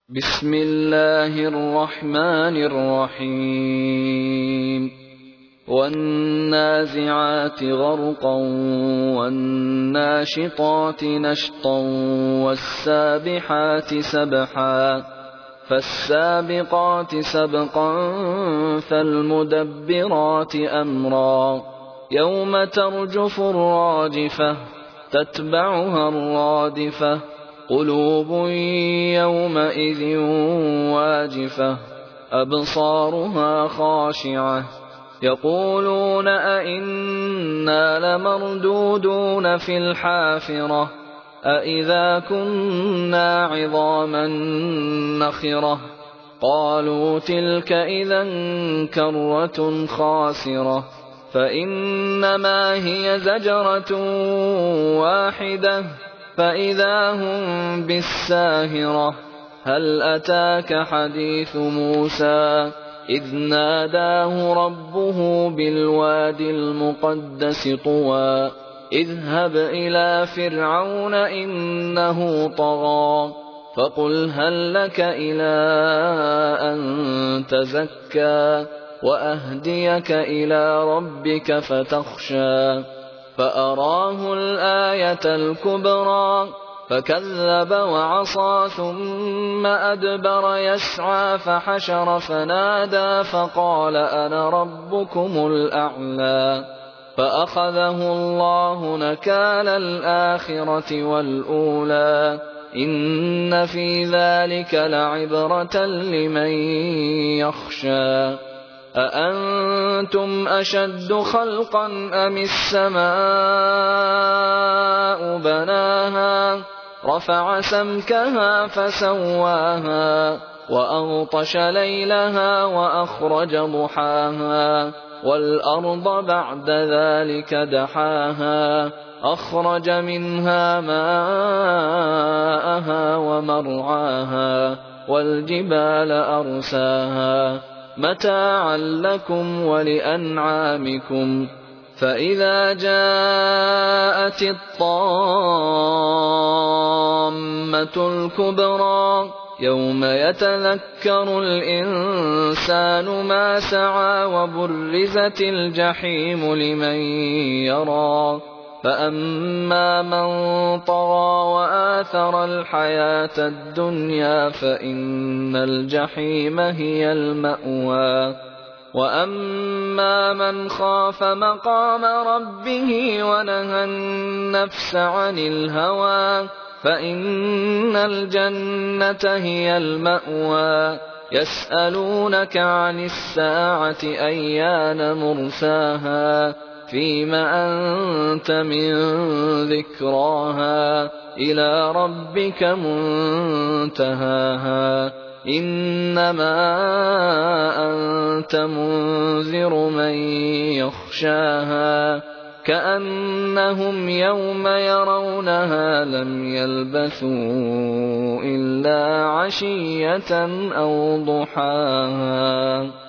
بسم الله الرحمن الرحيم والنازعات غرقا والناشطات نشطا والسابحات سبحا فالسابقات سبقا فالمدبرات أمرا يوم ترجف الراجفة تتبعها الرادفة قلوب يومئذ واجفة أبصارها خاشعة يقولون أئنا لمردودون في الحافرة أئذا كنا عظاما نخرة قالوا تلك إذا كرة خاسرة فإنما هي زجرة واحدة فإذا هم بالساهرة هل أتاك حديث موسى إذ ناداه ربه بالوادي المقدس طوى اذهب إلى فرعون إنه طغى فقل هل لك إلى أن تزكى وأهديك إلى ربك فتخشى فأراه الآية الكبرى فكذب وعصى ثم أدبر يسعى فحشر فنادى فقال أنا ربكم الأعلى فأخذه الله نكال الآخرة والأولى إن في ذلك لعبرة لمن يخشى أأنتم أشد خلقا أم السماء بناها رفع سمكها فسواها وأغطش ليلها وأخرج ضحاها والأرض بعد ذلك دحاها أخرج منها ماءها ومرعاها والجبال أرساها متاعا لكم ولأنعامكم فإذا جاءت الطامة الكبرى يوم يتذكر الإنسان ما سعى وبرزت الجحيم لمن يرى فأما من طغى وآثر الحياة الدنيا فإن الجحيم هي المأوى وأما من خاف مقام ربه ونهى النفس عن الهوى فإن الجنة هي المأوى يسألونك عن الساعة أيان مرساها فيم أنت من ذكراها إلى ربك منتهاها إنما أنت منذر من يخشاها كأنهم يوم يرونها لم يلبثوا إلا عشية أو ضحاها.